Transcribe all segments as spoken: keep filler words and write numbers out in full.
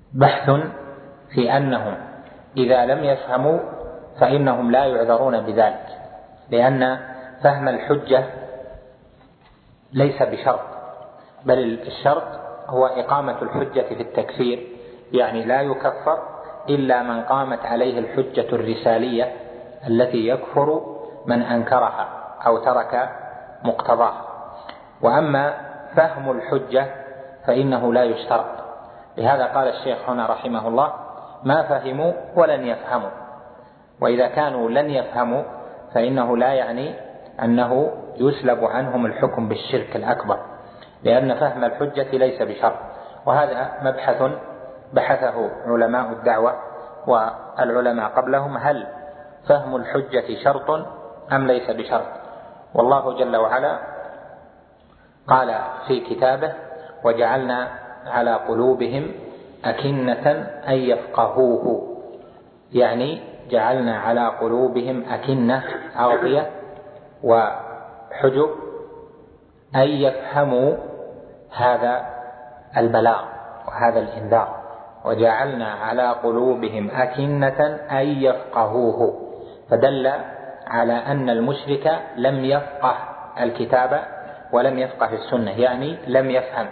بحث في أنهم إذا لم يفهموا فإنهم لا يعذرون بذلك، لأن فهم الحجة ليس بشرط، بل الشرط هو إقامة الحجة في التكفير، يعني لا يكفر إلا من قامت عليه الحجة الرسالية التي يكفر من أنكرها أو ترك مقتضاها. وأما فهم الحجة فإنه لا يشترط، لهذا قال الشيخ هنا رحمه الله: ما فهموا ولن يفهموا. وإذا كانوا لن يفهموا فإنه لا يعني أنه يسلب عنهم الحكم بالشرك الأكبر، لأن فهم الحجة ليس بشرط. وهذا مبحث بحثه علماء الدعوة والعلماء قبلهم: هل فهم الحجة شرط أم ليس بشرط؟ والله جل وعلا قال في كتابه: وجعلنا على قلوبهم أكنة أن يفقهوه، يعني جعلنا على قلوبهم أكنة أغطية وحجب أن يفهموا هذا البلاغ وهذا الإنذار. وجعلنا على قلوبهم أكنة أن يفقهوه، فدل على أن المشرك لم يفقه الكتاب ولم يفقه السنة، يعني لم يفهم.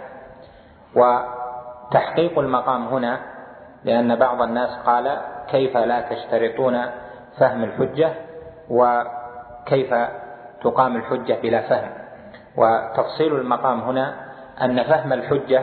وتحقيق المقام هنا، لأن بعض الناس قال: كيف لا تشترطون فهم الحجة وكيف تقام الحجة بلا فهم؟ وتفصيل المقام هنا أن فهم الحجة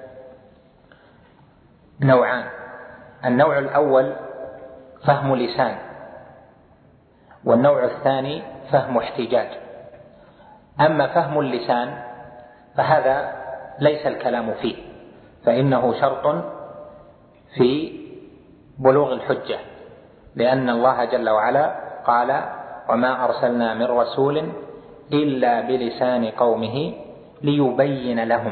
نوعان: النوع الأول فهم لسان، والنوع الثاني فهم احتجاج. أما فهم اللسان فهذا ليس الكلام فيه، فإنه شرط في بلوغ الحجة، لأن الله جل وعلا قال: وما أرسلنا من رسول إلا بلسان قومه ليبين لهم.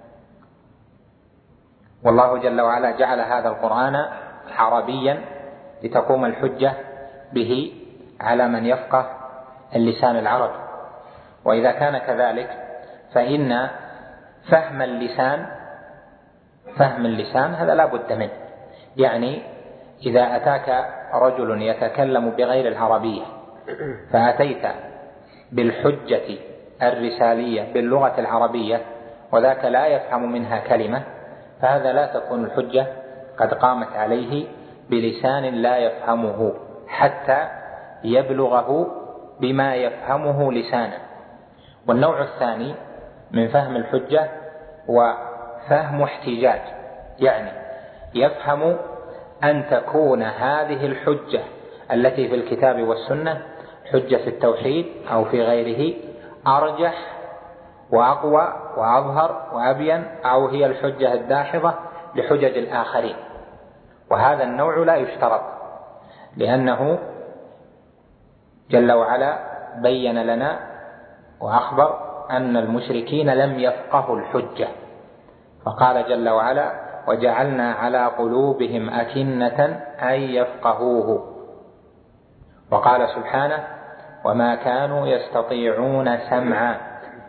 والله جل وعلا جعل هذا القرآن عربيا لتقوم الحجة به على من يفقه اللسان العربي. وإذا كان كذلك فإن فهم اللسان فهم اللسان هذا لا بد منه، يعني إذا أتاك رجل يتكلم بغير العربية فأتيت بالحجة الرسالية باللغة العربية وذاك لا يفهم منها كلمة، فهذا لا تكون الحجة قد قامت عليه بلسان لا يفهمه حتى يبلغه بما يفهمه لسانا. والنوع الثاني من فهم الحجة وفهم احتجاج، يعني يفهم أن تكون هذه الحجة التي في الكتاب والسنة، حجة في التوحيد أو في غيره، أرجح وأقوى وأظهر وأبين، أو هي الحجة الداحضة لحجج الآخرين. وهذا النوع لا يشترط، لأنه جل وعلا بين لنا وأخبر أن المشركين لم يفقهوا الحجة، فقال جل وعلا: وجعلنا على قلوبهم أكنة أن يفقهوه. وقال سبحانه: وما كانوا يستطيعون سمعا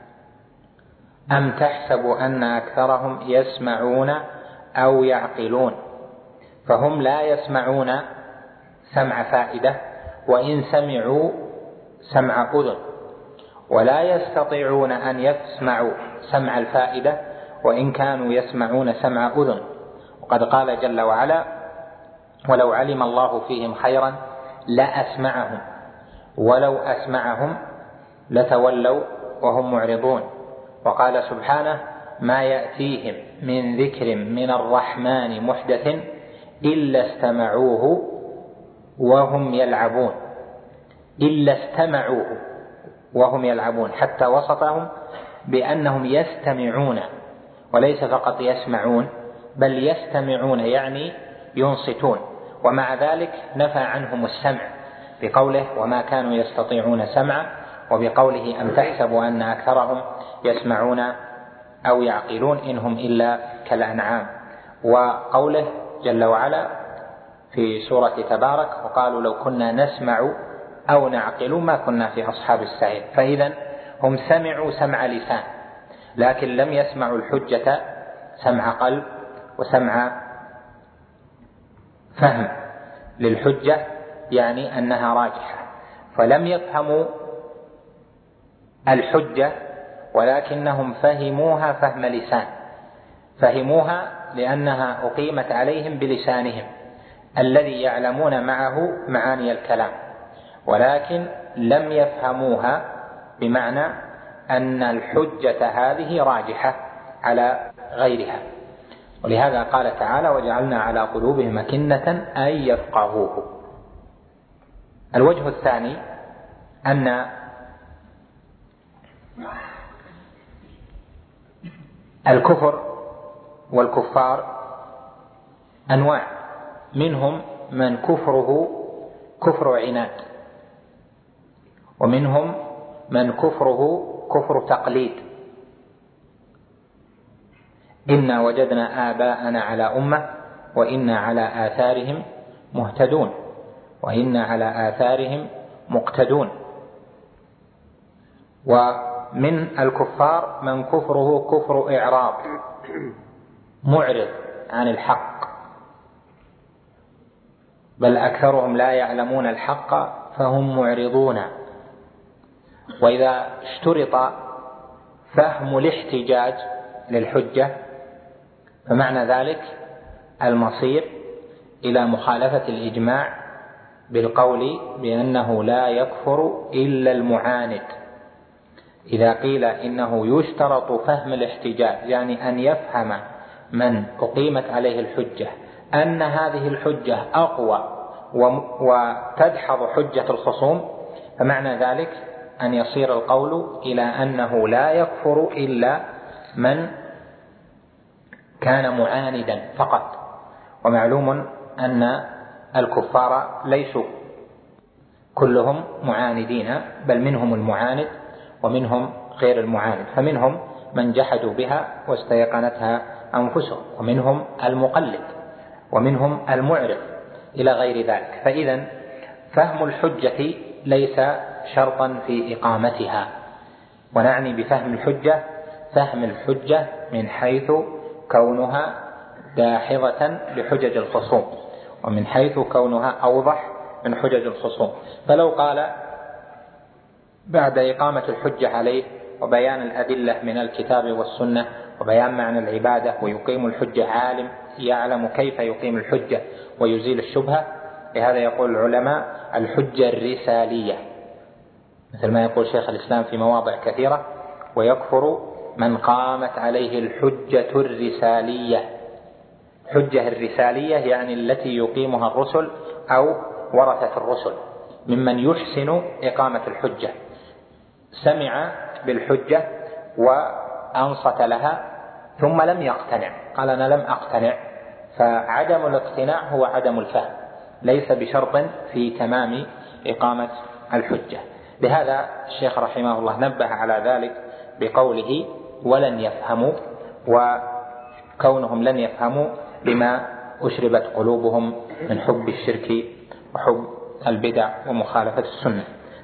أم تحسب أن أكثرهم يسمعون أو يعقلون. فهم لا يسمعون سمع فائدة وإن سمعوا سمع أذن، ولا يستطيعون أن يسمعوا سمع الفائدة وإن كانوا يسمعون سمع أذن. وقد قال جل وعلا: ولو علم الله فيهم خيرا لأسمعهم ولو أسمعهم لتولوا وهم معرضون. وقال سبحانه: ما يأتيهم من ذكر من الرحمن محدث إلا استمعوه وهم يلعبون. إلا استمعوه وهم يلعبون، حتى وصفهم بأنهم يستمعون وليس فقط يسمعون، بل يستمعون يعني ينصتون. ومع ذلك نفى عنهم السمع بقوله: وما كانوا يستطيعون سمعا، وبقوله: أم تحسبوا أن أكثرهم يسمعون أو يعقلون إنهم إلا كالأنعام. وقوله جل وعلا في سورة تبارك: وقالوا لو كنا نسمع أو نعقل ما كنا في أصحاب السعير. فإذا هم سمعوا سمع لسان، لكن لم يسمعوا الحجة سمع قلب وسمع فهم للحجة يعني أنها راجحة، فلم يفهموا الحجة ولكنهم فهموها فهم لسان، فهموها لأنها أقيمت عليهم بلسانهم الذي يعلمون معه معاني الكلام، ولكن لم يفهموها بمعنى أن الحجة هذه راجحة على غيرها. ولهذا قال تعالى: وجعلنا على قلوبهم أكنة أن يفقهوه. الوجه الثاني أن الكفر والكفار أنواع، منهم من كفره كفر عناد، ومنهم من كفره كفر تقليد. إنا وجدنا آباءنا على أمة وإنا على آثارهم مهتدون وإنا على آثارهم مقتدون. ومن الكفار من كفره كفر إعراض، معرض عن الحق، بل أكثرهم لا يعلمون الحق فهم معرضون. وإذا اشترط فهم الاحتجاج للحجة فمعنى ذلك المصير إلى مخالفة الإجماع بالقول بأنه لا يكفر إلا المعاند. إذا قيل إنه يشترط فهم الاحتجاج يعني أن يفهم من أقيمت عليه الحجة أن هذه الحجة أقوى وتدحض حجة الخصوم، فمعنى ذلك أن يصير القول إلى أنه لا يكفر إلا من كان معاندا فقط. ومعلوم أن الكفار ليسوا كلهم معاندين، بل منهم المعاند ومنهم غير المعاند، فمنهم من جحدوا بها واستيقنتها أنفسهم، ومنهم المقلد، ومنهم المعرض إلى غير ذلك. فإذا فهم الحجة ليس شرطا في إقامتها، ونعني بفهم الحجة فهم الحجة من حيث كونها داحضة لحجج الخصوم، ومن حيث كونها أوضح من حجج الخصوم. فلو قال بعد إقامة الحجة عليه وبيان الأدلة من الكتاب والسنة وبيان معنى العبادة ويقيم الحجة عالم يعلم كيف يقيم الحجة ويزيل الشبهة، لهذا يقول العلماء الحجة الرسالية، مثل ما يقول شيخ الإسلام في مواضع كثيرة: ويكفر من قامت عليه الحجة الرسالية. حجة الرسالية يعني التي يقيمها الرسل أو ورثة الرسل، ممن يحسن إقامة الحجة، سمع بالحجة وأنصت لها ثم لم يقتنع، قال أنا لم أقتنع، فعدم الاقتناع هو عدم الفهم، ليس بشرط في تمام إقامة الحجة. لهذا الشيخ رحمه الله نبه على ذلك بقوله ولن يفهموا، وكونهم لن يفهموا لما أشربت قلوبهم من حب الشرك وحب البدع ومخالفة السنة.